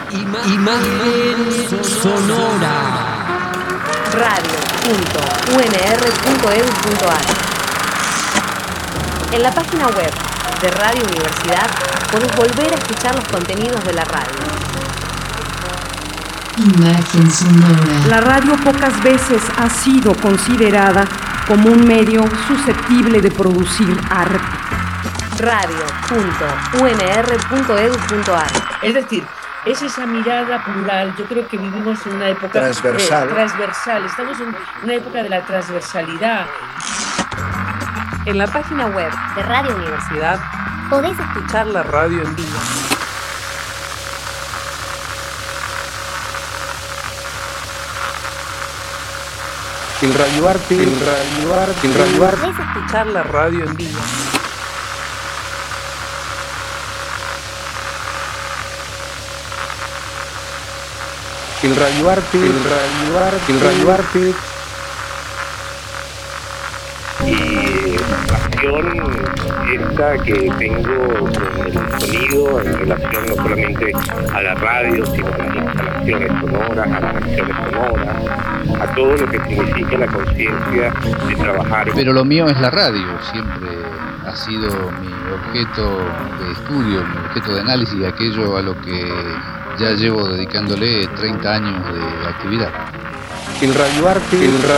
Imagen sonora. Radio.unr.edu.ar. En la página web de Radio Universidad podés volver a escuchar los contenidos de la radio. Imagen sonora. La radio pocas veces ha sido considerada como un medio susceptible de producir arte. Radio.unr.edu.ar. Es decir, es esa mirada plural. Yo creo que vivimos en una época transversal. Estamos en una época de la transversalidad. En la página web de Radio Universidad podés escuchar la radio en vivo. El radioarte. Podés escuchar la radio en vivo. El radioarte. Y la acción esta que tengo con el sonido en relación no solamente a la radio, sino a las instalaciones sonoras, a las acciones sonoras, a todo lo que significa la conciencia de trabajar. Pero lo mío es la radio, siempre ha sido mi objeto de estudio, mi objeto de análisis, aquello a lo que ya llevo dedicándole 30 años de actividad. El radioarte.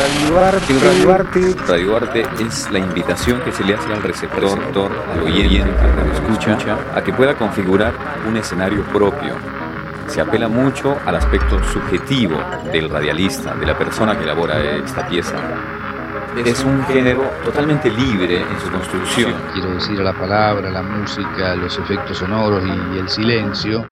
Radioarte es la invitación que se le hace al receptor, al oyente, al escucha, a que pueda configurar un escenario propio. Se apela mucho al aspecto subjetivo del radialista, de la persona que elabora esta pieza. Es un género totalmente libre en su construcción. Quiero decir, a la palabra, la música, los efectos sonoros y el silencio.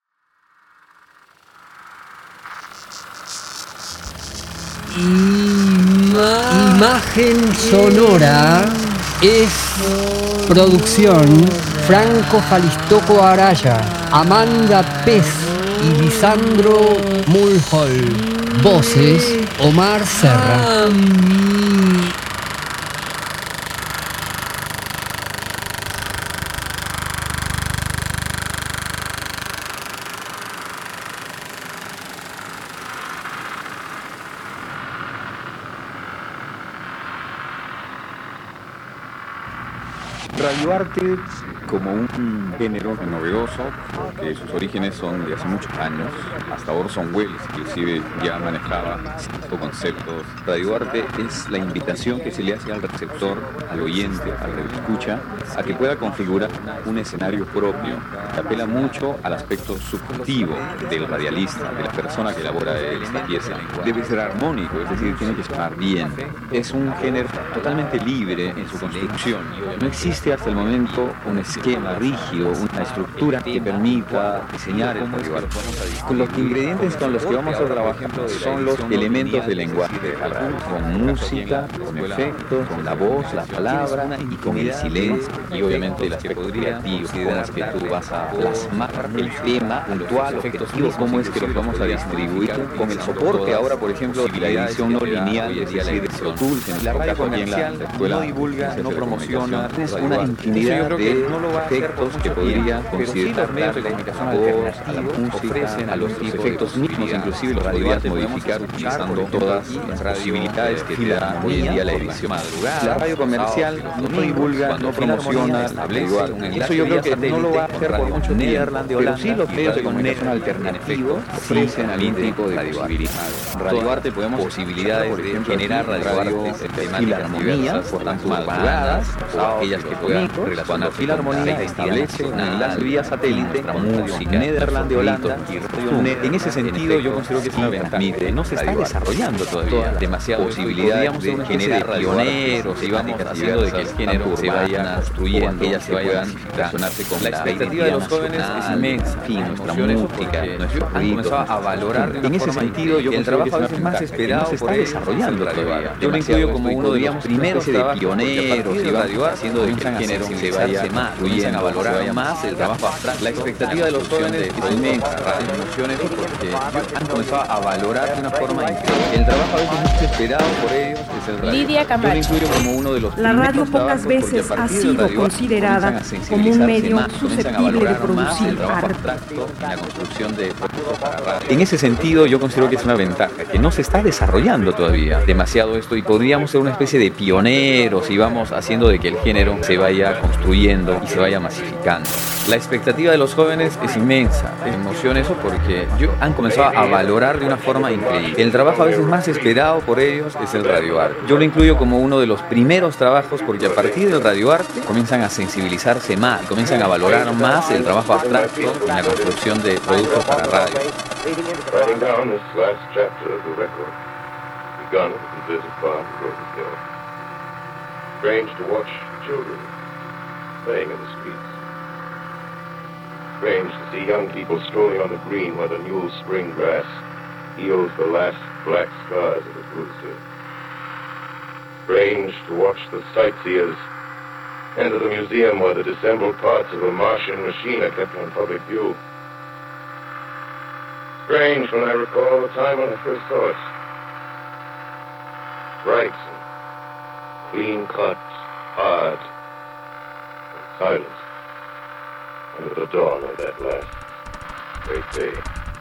Imagen sonora es producción Franco Jalistoco Araya, Amanda Pez y Lisandro Mulhall. Voces Omar Serra. Radioarte Como un género novedoso, que sus orígenes son de hace muchos años. Hasta Orson Welles inclusive ya manejaba estos conceptos. Radioarte es la invitación que se le hace al receptor, al oyente, al radioescucha, a que pueda configurar un escenario propio. Que apela mucho al aspecto subjetivo del radialista, de la persona que elabora esta pieza. Debe ser armónico, es decir, tiene que sonar bien. Es un género totalmente libre en su construcción. No existe hasta el momento un esquema rígido, una estructura que permita diseñar el radioarte. Con los ingredientes con los que vamos a trabajar son los elementos del lenguaje, con música, con efectos, con la voz, la palabra y con el silencio. Y obviamente el aspecto creativo, con las que tú vas a plasmar el tema puntual, objetivo, cómo es que los vamos a distribuir con el soporte. Ahora, por ejemplo, la edición no lineal, es decir, de Pro Tools, en la radio comercial no divulga, no promociona, es una infinidad de efectos que podría considerar medios de comunicación alternativos, a la música, a los efectos mismos, inclusive los podrías modificar utilizando todas las posibilidades que te da hoy en día la edición. La radio comercial no divulga, no promociona, eso yo creo que no lo va a hacer por mucho tiempo, pero sí los medios de comunicación alternativos ofrecen algún tipo de posibilidades. Radioarte podemos posibilidades de generar radioarte filarmonías, por tanto madrugadas, o aquellas que puedan relacionar filarmonía, establece un enlace vía satélite, música, Nederland de Holanda. En ese sentido yo considero que es una ventaja. No se está desarrollando todavía demasiadas posibilidades de generar pioneros y vamos haciendo de que el género se vaya construyendo, aquellas que puedan relacionarse con la expectativa de los jóvenes es inmensa. Nuestra música, nuestro ritmo, a valorar. En ese sentido yo considero que es una más esperado, se está desarrollando todavía. Yo lo incluyo como uno de los primeros pioneros y va haciendo de que el género se vaya construyendo, a valorar más el trabajo abstracto. La expectativa de los jóvenes es inmensa, emociones, porque han comenzado a valorar de una forma increíble. El trabajo a veces mucho esperado por ellos es el radio. Lidia Camacho. Yo lo incluyo como uno de los La radio pocas veces ha sido considerada como un medio susceptible de producir arte. En la construcción de productos para radio. En ese sentido, yo considero que es una ventaja, que no se está desarrollando todavía demasiado esto y podríamos ser una especie de pioneros y vamos haciendo de que el género se vaya construyendo y se vaya masificando. La expectativa de los jóvenes es inmensa, me emociona eso porque han comenzado a valorar de una forma increíble. El trabajo a veces más esperado por ellos es el radioarte. Yo lo incluyo como uno de los primeros trabajos porque a partir del radioarte comienzan a sensibilizarse más, comienzan a valorar más el trabajo abstracto en la construcción de productos para radio. Strange to see young people strolling on the green where the new spring grass heals the last black scars of the cruiser. Strange to watch the sightseers enter the museum where the disassembled parts of a Martian machine are kept on public view. Strange when I recall the time when I first saw it. Bright and clean-cut, hard, and silent. Under the dawn of that last great day.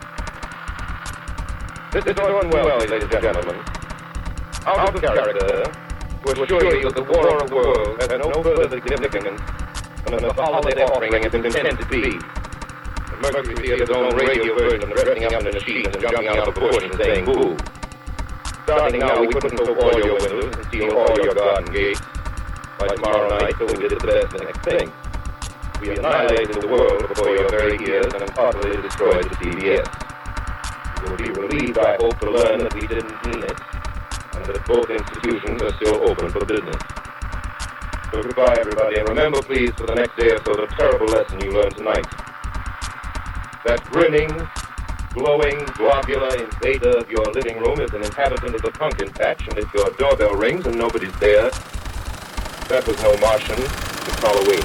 This is doing well, ladies and gentlemen. Out of character to assure you that the War of the Worlds has no further significance than the holiday offering is intended to be. The Mercury Theater's own radio version of dressing up in the machines and jumping out of the bush and saying boo. Starting now, we couldn't open all your windows and seal all your garden gates. By tomorrow night, so we did the best next thing. We annihilated the world before your very ears and utterly destroyed the CBS. You will be relieved, I hope, to learn that we didn't mean it, and that both institutions are still open for business. So goodbye, everybody, and remember, please, for the next day or so, the terrible lesson you learned tonight. That grinning, glowing, globular invader of your living room is an inhabitant of the pumpkin patch, and if your doorbell rings and nobody's there, that was no Martian, it's Halloween.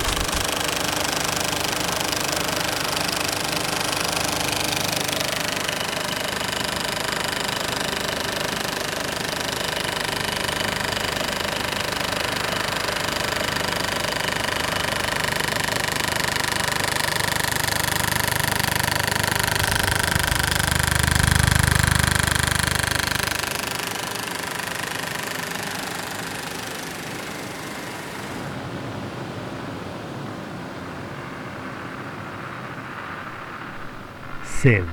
Sed.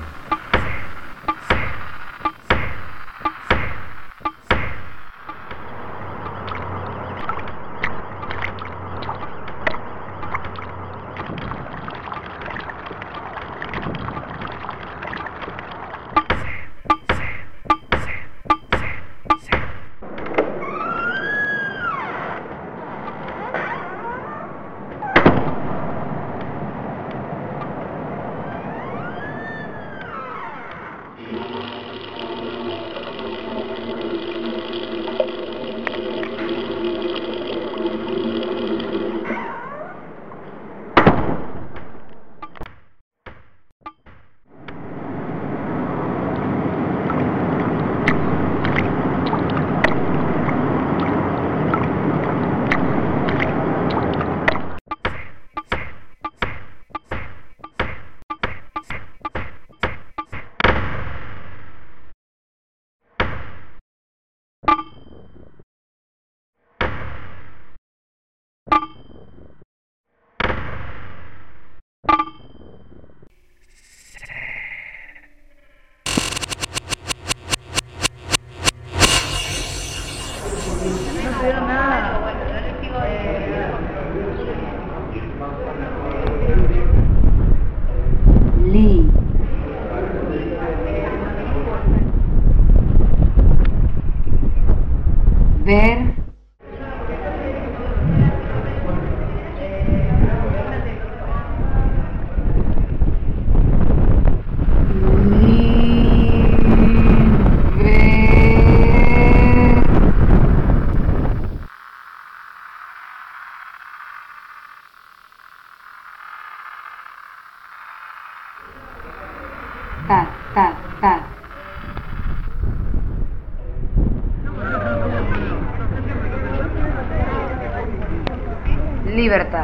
Ver. Libertad.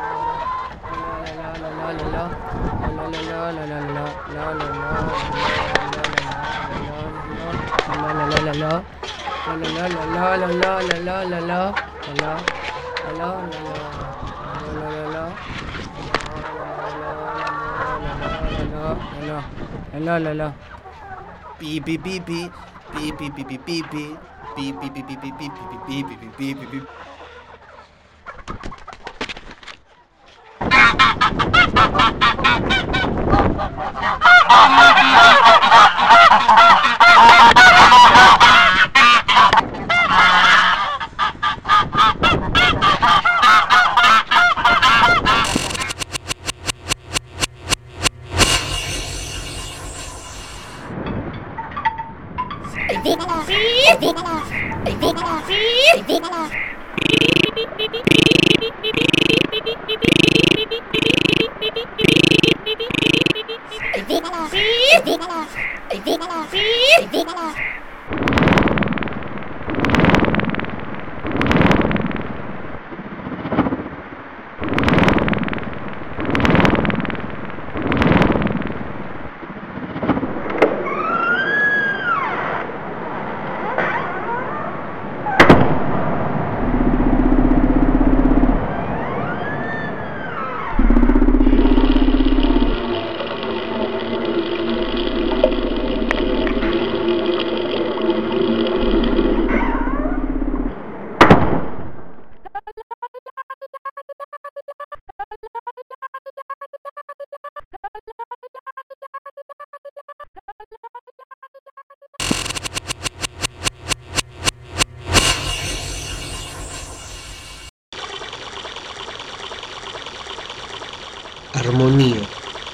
Armonía.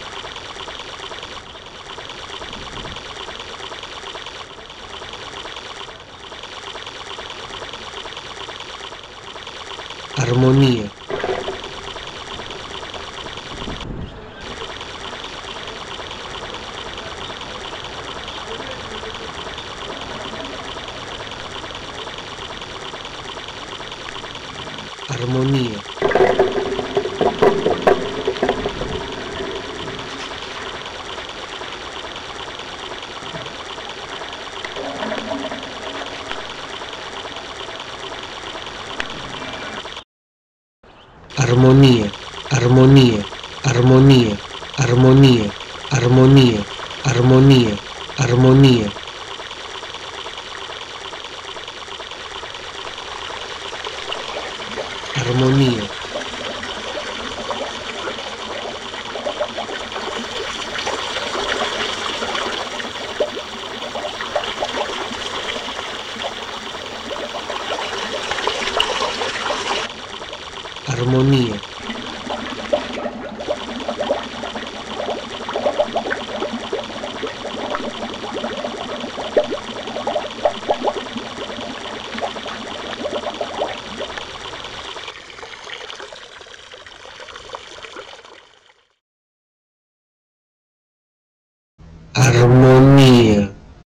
Armonía. Armonía. Armonía, armonía, armonía, armonía, armonía, armonía, armonía. Armonía. Armonía. Armonía.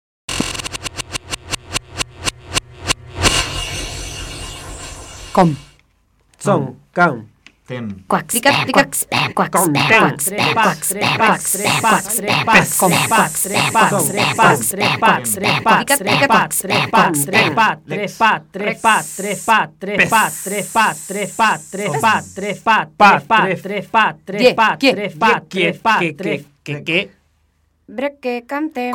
Com. Son, can, tem. Breque cantem.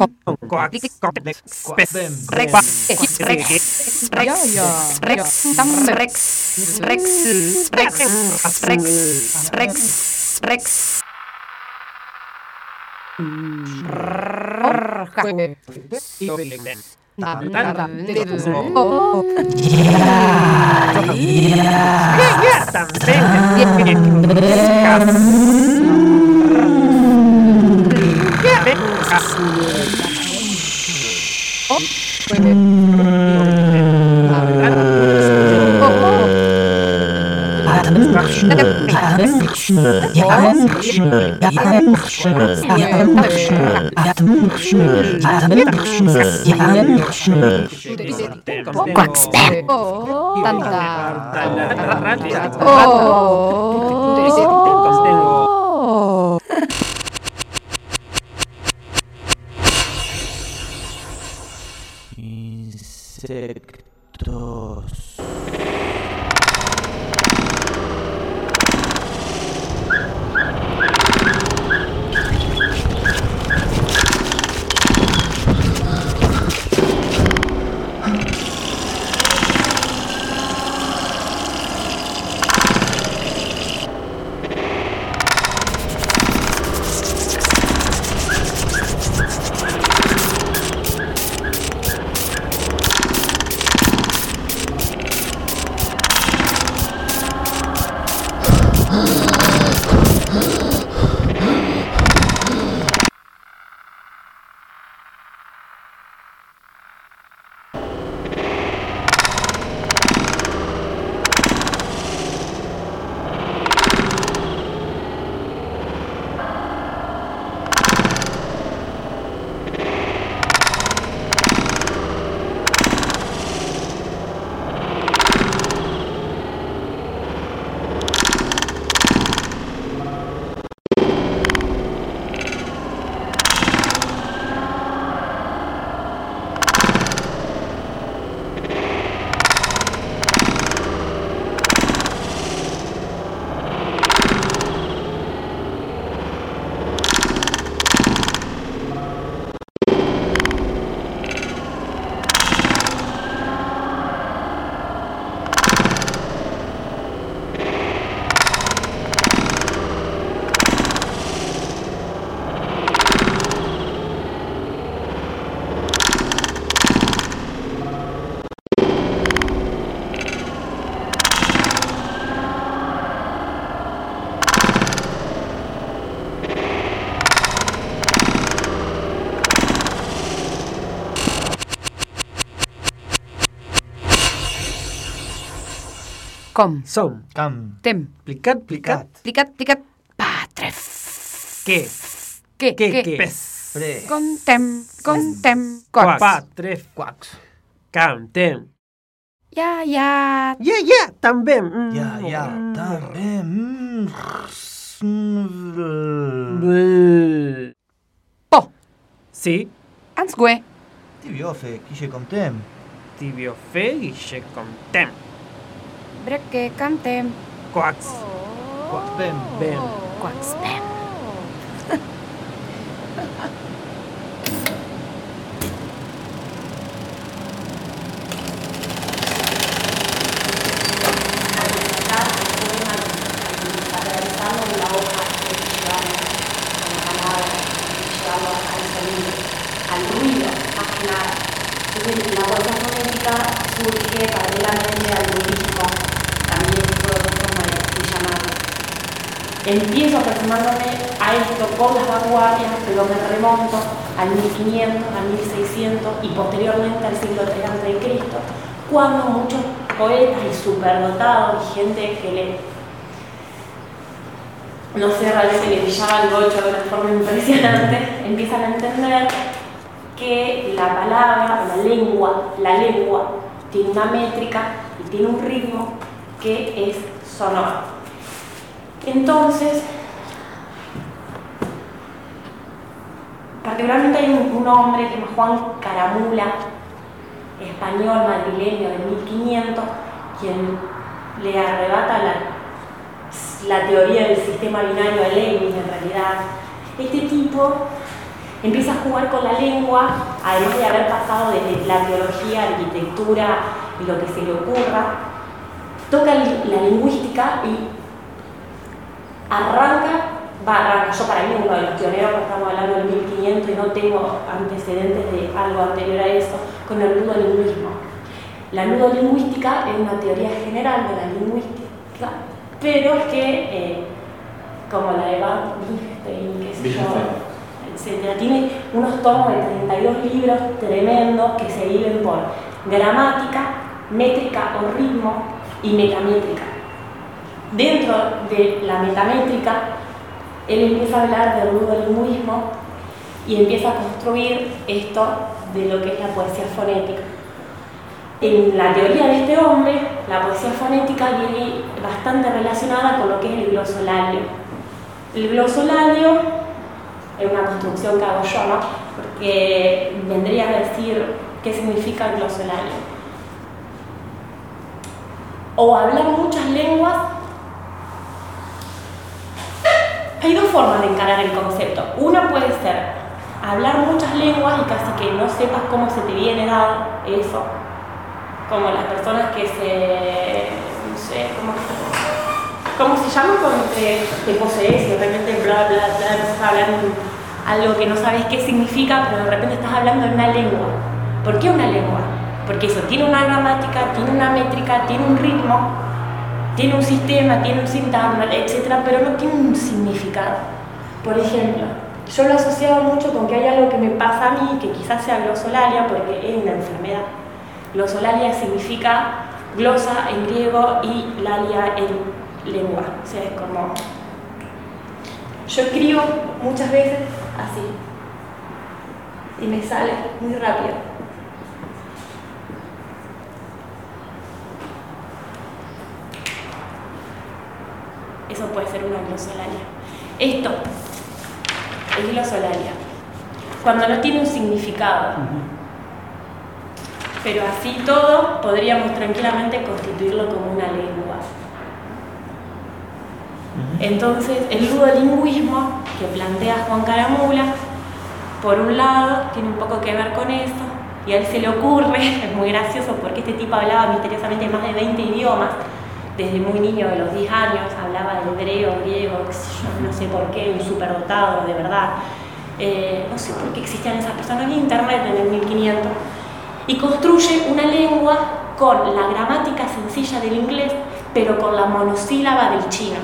insectos. Com. Som. Cam. Tem. Plicat, plicat. Plicat, plicat. Patref. Que. Que. Pes. Pre. Contem. Quax. Quax. Patref. Quax. Cam, tem. Ya. També. Ya, también. Po. Sí. Ansgue. Tibiofe, quille contem. Tibio fe y che contem. Breque cantem. Quax. Quax bem. Bem. Quax bem. al ruido, más que nada. Entonces, la poesía fonética surge paralelamente al budismo, también es otra forma de llamarlo. Empiezo aproximándome a esto con las vanguardias, pero me remonto al 1500, al 1600 y posteriormente al siglo III a.C., cuando muchos poetas y superdotados y gente que no sé, realmente le brillaba el gocho de una forma impresionante, empiezan a entender que la palabra, la lengua tiene una métrica y tiene un ritmo que es sonoro. Entonces, particularmente hay un hombre que se llama Juan Caramula, español madrileño de 1500, quien le arrebata la teoría del sistema binario de Leibniz. En realidad, este tipo empieza a jugar con la lengua, además de haber pasado desde la teología, arquitectura y lo que se le ocurra, toca la lingüística y arranca. Yo para mí uno de los pioneros, porque estamos hablando del 1500 y no tengo antecedentes de algo anterior a eso, con el ludolingüismo. La ludolingüística es una teoría general de la lingüística, pero es que, como la de Van Wittgenstein, qué sé yo, etcétera, tiene unos tomos de 32 libros tremendos que se dividen por gramática, métrica o ritmo y metamétrica. Dentro de la metamétrica, él empieza a hablar del ludolingüismo y empieza a construir esto de lo que es la poesía fonética. En la teoría de este hombre, la poesía fonética viene bastante relacionada con lo que es el glosolario. El glosolario es una construcción que hago yo, ¿no? Porque vendría a decir qué significa el glosolario. o hablar muchas lenguas. Hay dos formas de encarar el concepto. Una puede ser hablar muchas lenguas y casi que no sepas cómo se te viene dado eso, como las personas que no sé, ¿cómo se llama? Cuando te posees y de repente bla bla bla, empiezas a hablar algo que no sabes qué significa, pero de repente estás hablando en una lengua. ¿Por qué una lengua? Porque eso tiene una gramática, tiene una métrica, tiene un ritmo, tiene un sistema, tiene un sintagma, etc., pero no tiene un significado. Por ejemplo, yo lo he asociado mucho con que hay algo que me pasa a mí, que quizás sea glosolalia, porque es una enfermedad. Glosolalia significa glosa en griego y lalia en lengua. O sea, es como... Yo escribo muchas veces así y me sale muy rápido. Eso puede ser una glosolalia. Esto es glosolalia. Cuando no tiene un significado. Pero así todo podríamos tranquilamente constituirlo como una lengua. Entonces, el ludolingüismo que plantea Juan Caramula, por un lado, tiene un poco que ver con eso, y a él se le ocurre, es muy gracioso porque este tipo hablaba misteriosamente más de 20 idiomas, desde muy niño, de los 10 años, hablaba de hebreo, griego, no sé por qué, un superdotado, de verdad. No sé por qué existían esas personas en internet en el 1500. Y construye una lengua con la gramática sencilla del inglés, pero con la monosílaba del chino.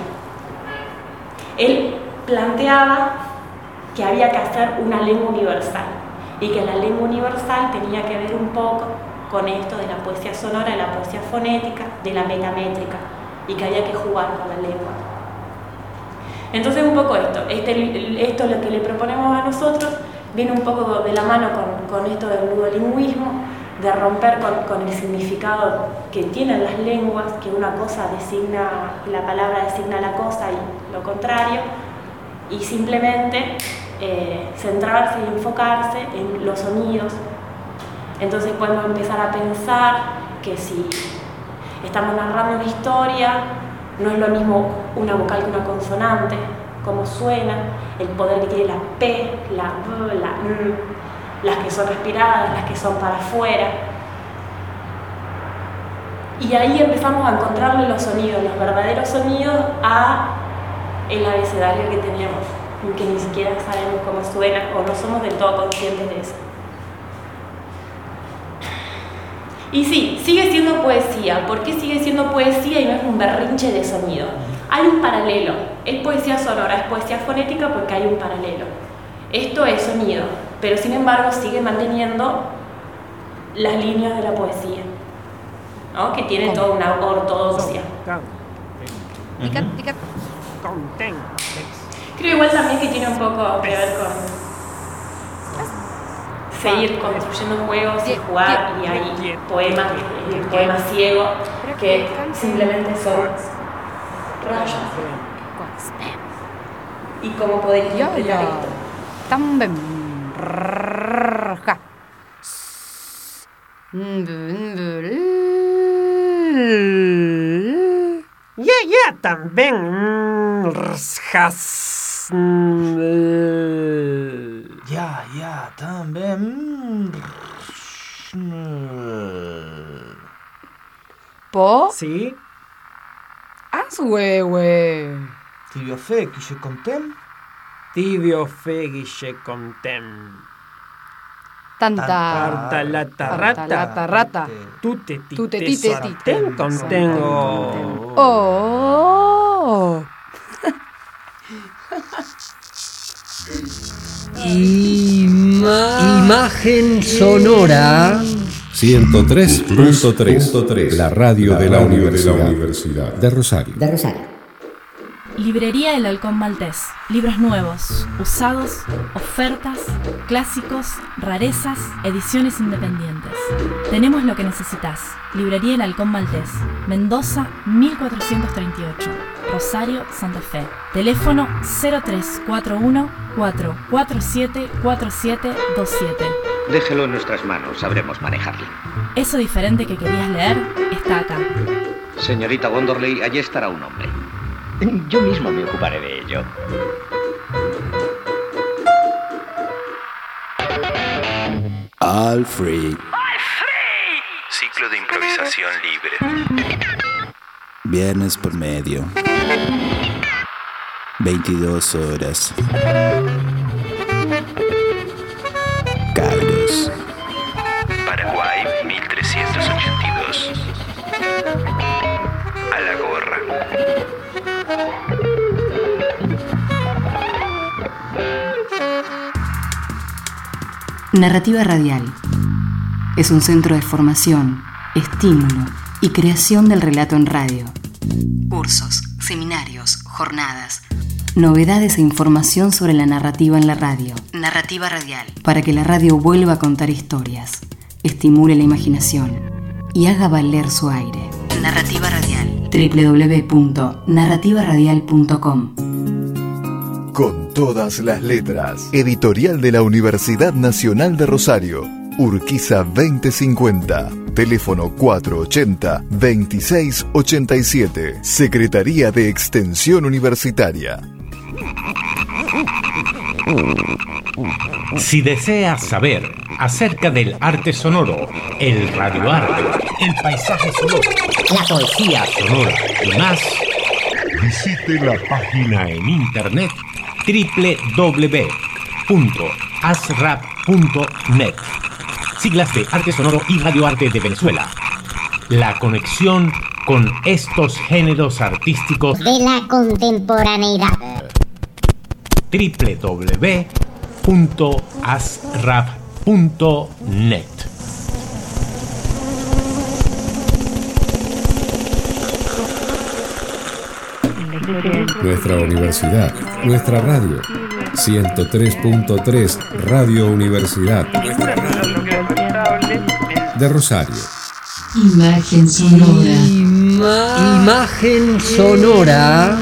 Él planteaba que había que hacer una lengua universal y que la lengua universal tenía que ver un poco con esto de la poesía sonora, de la poesía fonética, de la metamétrica, y que había que jugar con la lengua. Entonces un poco esto lo que le proponemos a nosotros viene un poco de la mano con esto del ludolingüismo, de romper con el significado que tienen las lenguas, que una cosa designa, la palabra designa la cosa y lo contrario, y simplemente centrarse y enfocarse en los sonidos. Entonces podemos empezar a pensar que si estamos narrando una historia, no es lo mismo una vocal que una consonante, cómo suena, el poder que tiene la P, la B, la N, las que son respiradas, las que son para afuera. Y ahí empezamos a encontrarle los sonidos, los verdaderos sonidos, a el abecedario que tenemos, que ni siquiera sabemos cómo suena o no somos del todo conscientes de eso. Y sí, sigue siendo poesía. ¿Por qué sigue siendo poesía y no es un berrinche de sonido? Hay un paralelo. Es poesía sonora, es poesía fonética porque hay un paralelo. Esto es sonido, pero sin embargo sigue manteniendo las líneas de la poesía, ¿no? Que tiene toda una ortodoxia. Creo igual también que tiene un poco que ver con seguir construyendo juegos y jugar, y hay poemas, el poema ciego, que simplemente son rayas. ¿Y cómo podéis interpretar esto? También. Ya, también. Ya, también. ¿Po? Sí. Ashuehue. Tibio fe, que je contem. Tibio fe, guille contem. Tanta. Lata, rata. Tute, tite, contengo. Oh. Imagen sonora. 103.3, la radio de la Universidad de Rosario. Librería El Halcón Maltés. Libros nuevos, usados, ofertas, clásicos, rarezas, ediciones independientes. Tenemos lo que necesitas. Librería El Halcón Maltés. Mendoza, 1438. Rosario, Santa Fe. Teléfono 0341 447 4727. Déjelo en nuestras manos, sabremos manejarlo. Eso diferente que querías leer está acá. Señorita Wonderley, allí estará un hombre. Yo mismo me ocuparé de ello. All free. Ciclo de improvisación libre. Viernes por medio. 22 horas. Cabros. Paraguay 1382. A la gorra. Narrativa Radial es un centro de formación, estímulo y creación del relato en radio. Cursos, seminarios, jornadas, novedades e información sobre la narrativa en la radio. Narrativa Radial. Para que la radio vuelva a contar historias, estimule la imaginación y haga valer su aire. Narrativa Radial. www.narrativaradial.com. Con todas las letras. Editorial de la Universidad Nacional de Rosario. Urquiza 2050. Teléfono 480-2687. Secretaría de Extensión Universitaria. Si deseas saber acerca del arte sonoro, el radioarte, el paisaje sonoro, la poesía sonora y más, visite la página en internet www.asrap.net. Siglas de Arte Sonoro y Radioarte de Venezuela. La conexión con estos géneros artísticos de la contemporaneidad. www.asrap.net. Nuestra universidad, nuestra radio. 103.3 Radio Universidad de Rosario. Imagen sonora. Imagen sonora.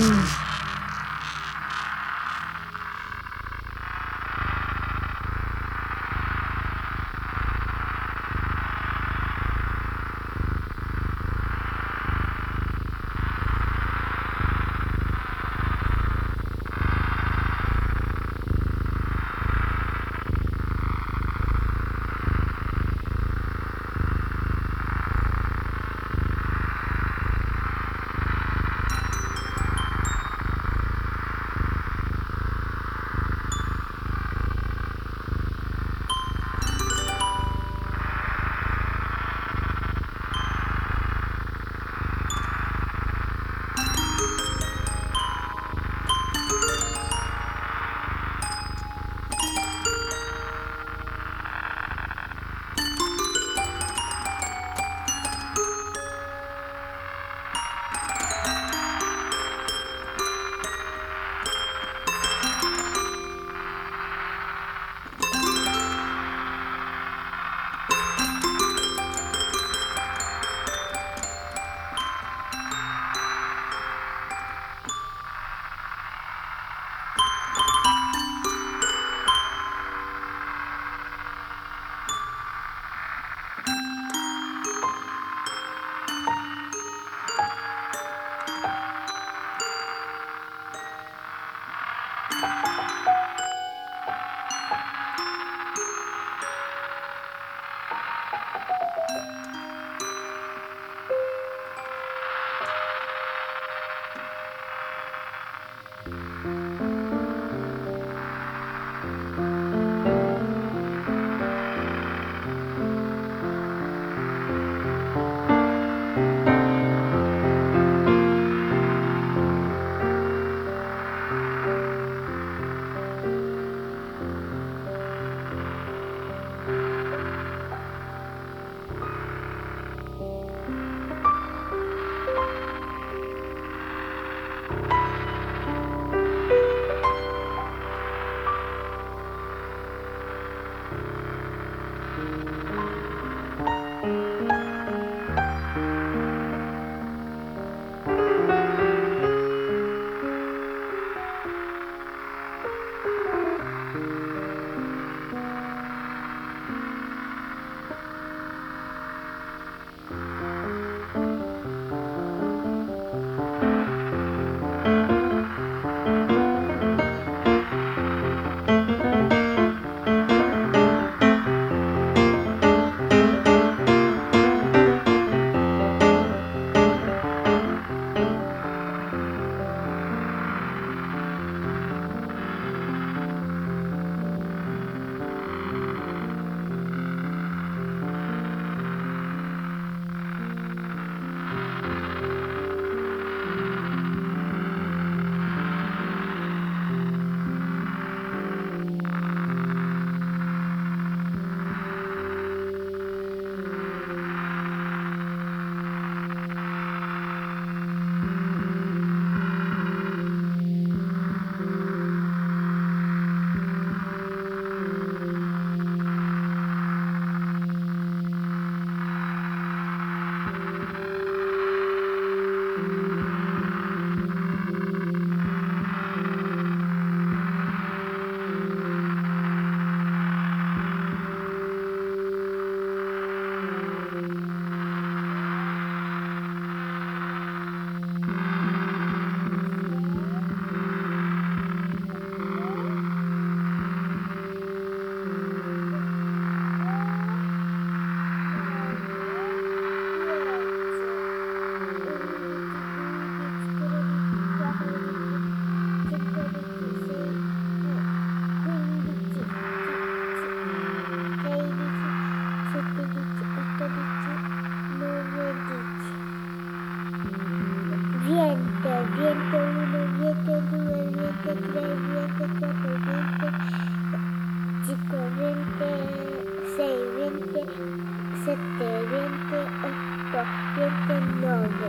26, 27, 28, 29,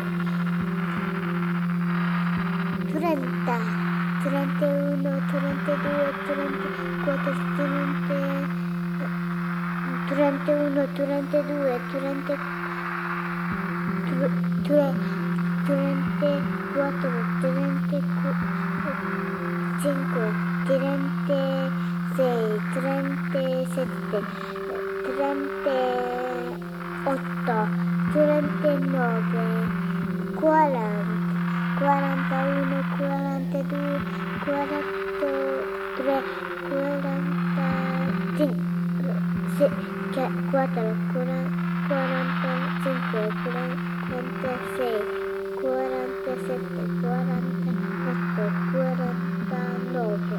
30, 31, 32, 34, 31, 32, 34, 35, 36, 37, 38, 39, 40, 41, 42, 43, 45, 4, 45, 46, 47, 48, 49.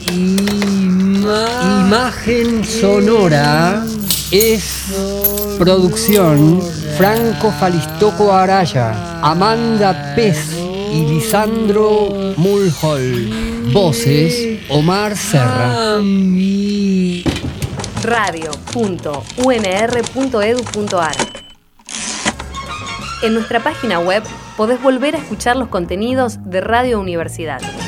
Imagen sonora es producción Franco Falistoco Araya, Amanda Pez y Lisandro Mulhall. Voces Omar Serra. radio.unr.edu.ar. En nuestra página web podés volver a escuchar los contenidos de Radio Universidad.